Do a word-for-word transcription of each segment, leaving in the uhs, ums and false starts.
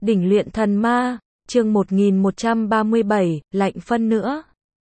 Đỉnh luyện thần ma, chương một nghìn một trăm ba mươi bảy, lạnh phân nữa.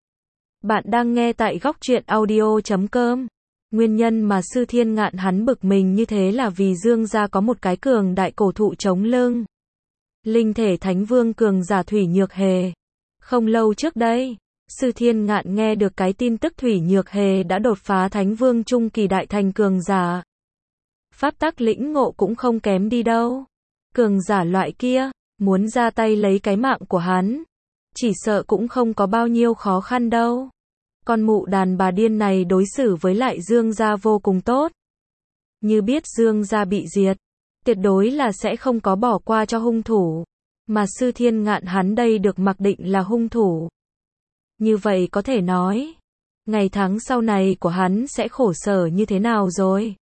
Bạn đang nghe tại góc truyện audio chấm com. Nguyên nhân mà Sư Thiên Ngạn hắn bực mình như thế là vì Dương gia có một cái cường đại cổ thụ chống lưng. Linh thể Thánh Vương cường giả Thủy Nhược Hề. Không lâu trước đây, Sư Thiên Ngạn nghe được cái tin tức Thủy Nhược Hề đã đột phá Thánh Vương trung kỳ đại thành cường giả. Pháp tắc lĩnh ngộ cũng không kém đi đâu. Cường giả loại kia, muốn ra tay lấy cái mạng của hắn, chỉ sợ cũng không có bao nhiêu khó khăn đâu. Con mụ đàn bà điên này đối xử với lại Dương gia vô cùng tốt. Như biết Dương gia bị diệt, tuyệt đối là sẽ không có bỏ qua cho hung thủ. Mà Sư Thiên Ngạn hắn đây được mặc định là hung thủ. Như vậy có thể nói, ngày tháng sau này của hắn sẽ khổ sở như thế nào rồi.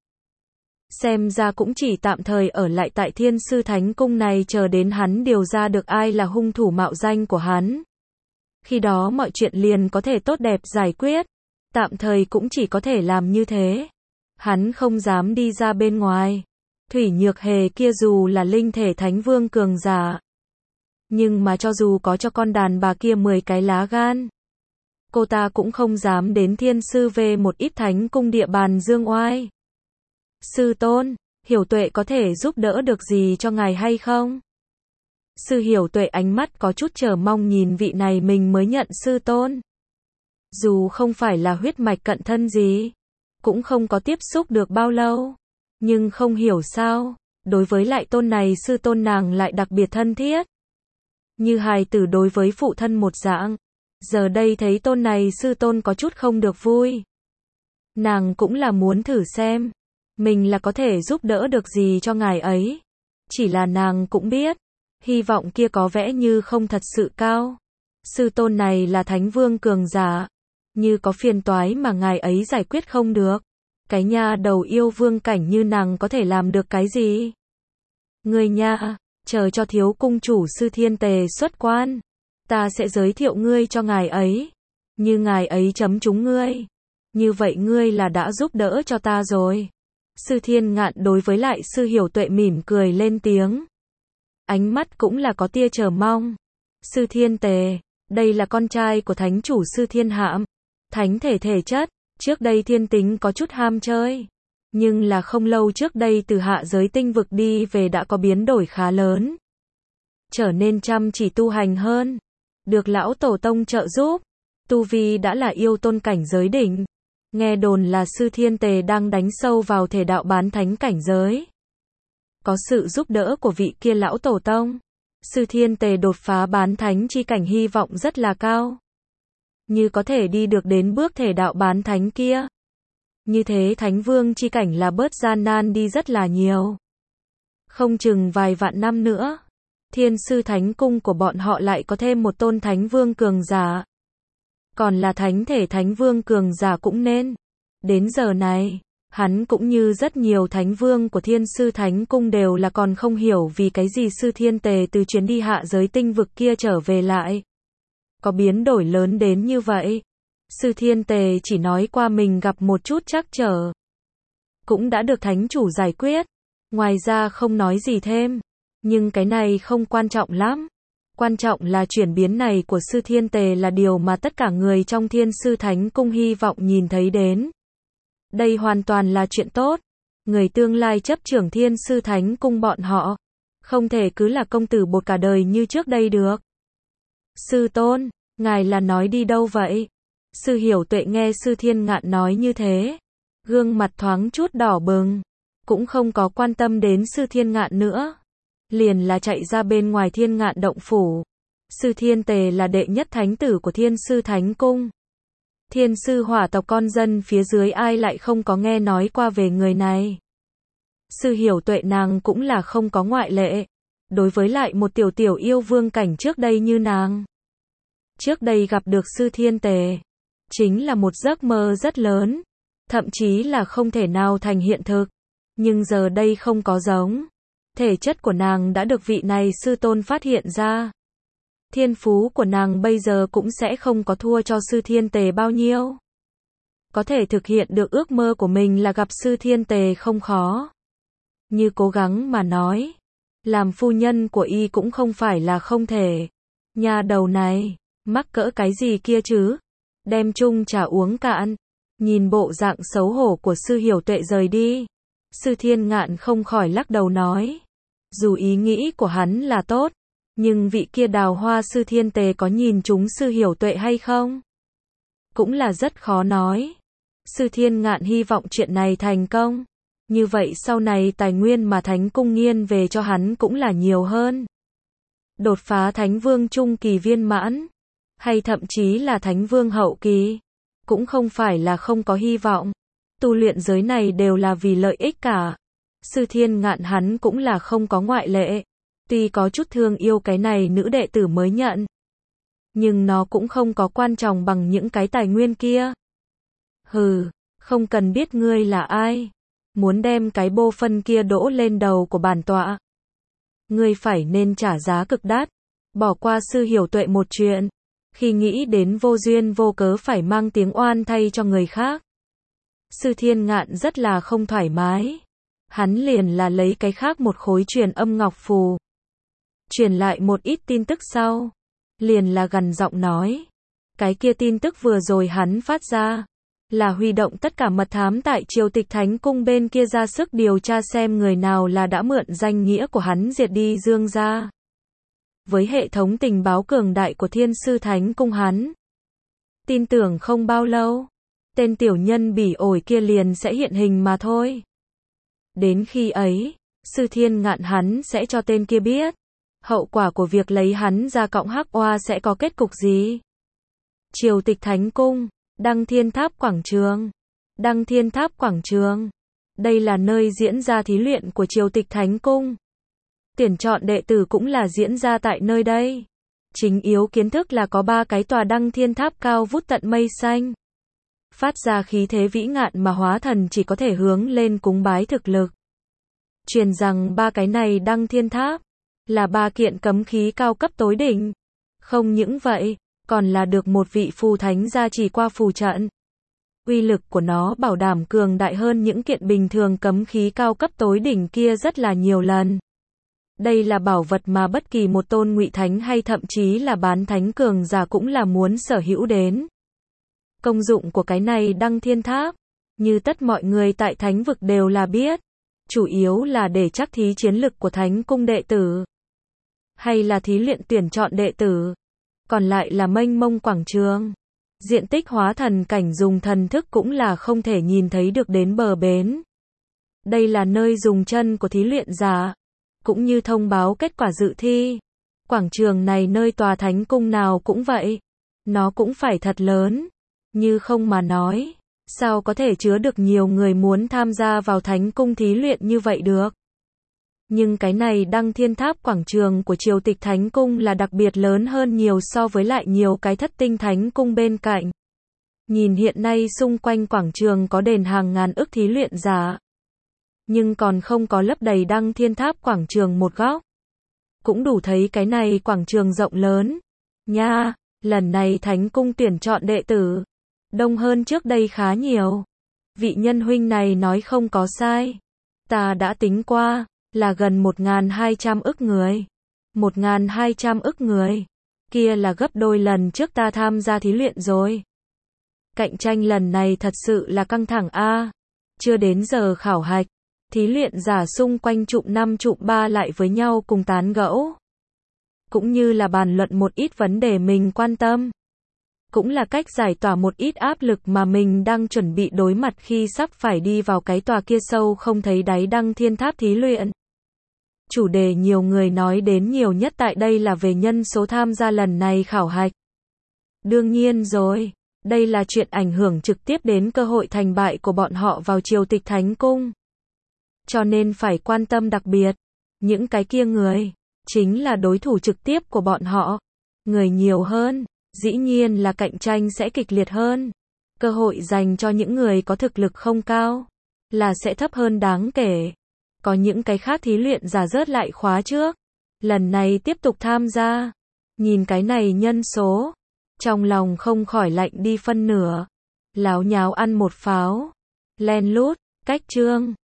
Xem ra cũng chỉ tạm thời ở lại tại Thiên Sư Thánh Cung này chờ đến hắn điều ra được ai là hung thủ mạo danh của hắn. Khi đó mọi chuyện liền có thể tốt đẹp giải quyết. Tạm thời cũng chỉ có thể làm như thế. Hắn không dám đi ra bên ngoài. Thủy Nhược Hề kia dù là linh thể Thánh Vương cường giả, nhưng mà cho dù có cho con đàn bà kia mười cái lá gan, cô ta cũng không dám đến Thiên Sư về một ít Thánh Cung địa bàn dương oai. Sư tôn, Hiểu Tuệ có thể giúp đỡ được gì cho ngài hay không? Sư Hiểu Tuệ ánh mắt có chút chờ mong nhìn vị này mình mới nhận sư tôn. Dù không phải là huyết mạch cận thân gì, cũng không có tiếp xúc được bao lâu, nhưng không hiểu sao, đối với lại tôn này sư tôn nàng lại đặc biệt thân thiết. Như hài tử đối với phụ thân một dạng. Giờ đây thấy tôn này sư tôn có chút không được vui. Nàng cũng là muốn thử xem mình là có thể giúp đỡ được gì cho ngài ấy. Chỉ là nàng cũng biết, hy vọng kia có vẻ như không thật sự cao. Sư tôn này là Thánh Vương cường giả, như có phiền toái mà ngài ấy giải quyết không được. Cái nha đầu yêu vương cảnh như nàng có thể làm được cái gì? Ngươi nha, chờ cho thiếu cung chủ Sư Thiên Tề xuất quan, ta sẽ giới thiệu ngươi cho ngài ấy. Như ngài ấy chấm trúng ngươi, như vậy ngươi là đã giúp đỡ cho ta rồi. Sư Thiên Ngạn đối với lại Sư Hiểu Tuệ mỉm cười lên tiếng. Ánh mắt cũng là có tia chờ mong. Sư Thiên Tề, đây là con trai của Thánh chủ Sư Thiên Hạm. Thánh thể thể chất, trước đây thiên tính có chút ham chơi. Nhưng là không lâu trước đây từ hạ giới tinh vực đi về đã có biến đổi khá lớn. Trở nên chăm chỉ tu hành hơn. Được lão tổ tông trợ giúp. Tu vi đã là yêu tôn cảnh giới đỉnh. Nghe đồn là Sư Thiên Tề đang đánh sâu vào thể đạo bán thánh cảnh giới. Có sự giúp đỡ của vị kia lão tổ tông, Sư Thiên Tề đột phá bán thánh chi cảnh hy vọng rất là cao. Như có thể đi được đến bước thể đạo bán thánh kia. Như thế Thánh Vương chi cảnh là bớt gian nan đi rất là nhiều. Không chừng vài vạn năm nữa, Thiên Sư Thánh Cung của bọn họ lại có thêm một tôn Thánh Vương cường giả. Còn là thánh thể Thánh Vương cường giả cũng nên. Đến giờ này, hắn cũng như rất nhiều Thánh Vương của Thiên Sư Thánh Cung đều là còn không hiểu vì cái gì Sư Thiên Tề từ chuyến đi hạ giới tinh vực kia trở về lại. Có biến đổi lớn đến như vậy. Sư Thiên Tề chỉ nói qua mình gặp một chút trắc trở. Cũng đã được Thánh chủ giải quyết. Ngoài ra không nói gì thêm. Nhưng cái này không quan trọng lắm. Quan trọng là chuyển biến này của Sư Thiên Tề là điều mà tất cả người trong Thiên Sư Thánh Cung hy vọng nhìn thấy đến. Đây hoàn toàn là chuyện tốt. Người tương lai chấp trưởng Thiên Sư Thánh Cung bọn họ không thể cứ là công tử bột cả đời như trước đây được. Sư tôn, ngài là nói đi đâu vậy? Sư Hiểu Tuệ nghe Sư Thiên Ngạn nói như thế, gương mặt thoáng chút đỏ bừng, cũng không có quan tâm đến Sư Thiên Ngạn nữa. Liền là chạy ra bên ngoài Thiên Ngạn động phủ. Sư Thiên Tề là đệ nhất thánh tử của Thiên Sư Thánh Cung. Thiên sư hỏa tộc con dân phía dưới ai lại không có nghe nói qua về người này. Sư Hiểu Tuệ nàng cũng là không có ngoại lệ. Đối với lại một tiểu tiểu yêu vương cảnh trước đây như nàng. Trước đây gặp được Sư Thiên Tề, chính là một giấc mơ rất lớn. Thậm chí là không thể nào thành hiện thực. Nhưng giờ đây không có giống. Thể chất của nàng đã được vị này sư tôn phát hiện ra. Thiên phú của nàng bây giờ cũng sẽ không có thua cho Sư Thiên Tề bao nhiêu. Có thể thực hiện được ước mơ của mình là gặp Sư Thiên Tề không khó. Như cố gắng mà nói, làm phu nhân của y cũng không phải là không thể. Nhà đầu này, mắc cỡ cái gì kia chứ? Đem chung trà uống cạn. Nhìn bộ dạng xấu hổ của sư hiểu tuệ rời đi. Sư Thiên Ngạn không khỏi lắc đầu nói. Dù ý nghĩ của hắn là tốt, nhưng vị kia Đào Hoa sư thiên tề có nhìn chúng sư hiểu tuệ hay không? Cũng là rất khó nói. Sư Thiên Ngạn hy vọng chuyện này thành công. Như vậy sau này tài nguyên mà Thánh Cung nghiêng về cho hắn cũng là nhiều hơn. Đột phá Thánh Vương trung kỳ viên mãn, hay thậm chí là Thánh Vương hậu kỳ, cũng không phải là không có hy vọng. Tu luyện giới này đều là vì lợi ích cả. Sư Thiên Ngạn hắn cũng là không có ngoại lệ. Tuy có chút thương yêu cái này nữ đệ tử mới nhận, nhưng nó cũng không có quan trọng bằng những cái tài nguyên kia. Hừ, không cần biết ngươi là ai. Muốn đem cái bô phân kia đỗ lên đầu của bản tọa, ngươi phải nên trả giá cực đắt. Bỏ qua sư hiểu tuệ một chuyện, khi nghĩ đến vô duyên vô cớ phải mang tiếng oan thay cho người khác, Sư Thiên Ngạn rất là không thoải mái. Hắn liền là lấy cái khác một khối truyền âm ngọc phù, truyền lại một ít tin tức sau, liền là gằn giọng nói. Cái kia tin tức vừa rồi hắn phát ra, là huy động tất cả mật thám tại triều tịch Thánh Cung bên kia ra sức điều tra xem người nào là đã mượn danh nghĩa của hắn diệt đi Dương gia. Với hệ thống tình báo cường đại của Thiên Sư Thánh Cung hắn, tin tưởng không bao lâu, tên tiểu nhân bỉ ổi kia liền sẽ hiện hình mà thôi. Đến khi ấy, Sư Thiên Ngạn hắn sẽ cho tên kia biết, hậu quả của việc lấy hắn ra cộng hắc oa sẽ có kết cục gì. Triều tịch Thánh Cung, Đăng Thiên Tháp Quảng Trường. Đăng Thiên Tháp Quảng Trường. Đây là nơi diễn ra thí luyện của Triều tịch Thánh Cung. Tuyển chọn đệ tử cũng là diễn ra tại nơi đây. Chính yếu kiến thức là có ba cái tòa Đăng Thiên Tháp cao vút tận mây xanh, phát ra khí thế vĩ ngạn mà hóa thần chỉ có thể hướng lên cúng bái thực lực. Truyền rằng ba cái này Đăng Thiên Tháp là ba kiện cấm khí cao cấp tối đỉnh. Không những vậy, còn là được một vị phù thánh gia trì qua phù trận. Uy lực của nó bảo đảm cường đại hơn những kiện bình thường cấm khí cao cấp tối đỉnh kia rất là nhiều lần. Đây là bảo vật mà bất kỳ một tôn ngụy thánh hay thậm chí là bán thánh cường giả cũng là muốn sở hữu đến. Công dụng của cái này Đăng Thiên Tháp, như tất mọi người tại thánh vực đều là biết, chủ yếu là để chắc thí chiến lực của Thánh Cung đệ tử, hay là thí luyện tuyển chọn đệ tử. Còn lại là mênh mông quảng trường. Diện tích hóa thần cảnh dùng thần thức cũng là không thể nhìn thấy được đến bờ bến. Đây là nơi dùng chân của thí luyện giả, cũng như thông báo kết quả dự thi. Quảng trường này nơi tòa Thánh Cung nào cũng vậy. Nó cũng phải thật lớn. Như không mà nói, sao có thể chứa được nhiều người muốn tham gia vào Thánh Cung thí luyện như vậy được. Nhưng cái này Đăng Thiên Tháp Quảng Trường của Triều tịch Thánh Cung là đặc biệt lớn hơn nhiều so với lại nhiều cái thất tinh Thánh Cung bên cạnh. Nhìn hiện nay xung quanh quảng trường có đền hàng ngàn ức thí luyện giả, nhưng còn không có lấp đầy Đăng Thiên Tháp Quảng Trường một góc. Cũng đủ thấy cái này quảng trường rộng lớn. Nha, lần này Thánh Cung tuyển chọn đệ tử đông hơn trước đây khá nhiều. Vị nhân huynh này nói không có sai. Ta đã tính qua, là gần một nghìn hai trăm ức người. một nghìn hai trăm ức người. Kia là gấp đôi lần trước ta tham gia thí luyện rồi. Cạnh tranh lần này thật sự là căng thẳng a. Chưa đến giờ khảo hạch, thí luyện giả xung quanh trụm năm trụm ba lại với nhau cùng tán gẫu, cũng như là bàn luận một ít vấn đề mình quan tâm. Cũng là cách giải tỏa một ít áp lực mà mình đang chuẩn bị đối mặt khi sắp phải đi vào cái tòa kia sâu không thấy đáy Đăng Thiên Tháp thí luyện. Chủ đề nhiều người nói đến nhiều nhất tại đây là về nhân số tham gia lần này khảo hạch. Đương nhiên rồi, đây là chuyện ảnh hưởng trực tiếp đến cơ hội thành bại của bọn họ vào Triều tịch Thánh Cung. Cho nên phải quan tâm đặc biệt. Những cái kia người, chính là đối thủ trực tiếp của bọn họ. Người nhiều hơn, dĩ nhiên là cạnh tranh sẽ kịch liệt hơn. Cơ hội dành cho những người có thực lực không cao, là sẽ thấp hơn đáng kể. Có những cái khác thí luyện giả rớt lại khóa trước, lần này tiếp tục tham gia. Nhìn cái này nhân số, trong lòng không khỏi lạnh đi phân nửa. Láo nháo ăn một pháo, len lút, cách chương.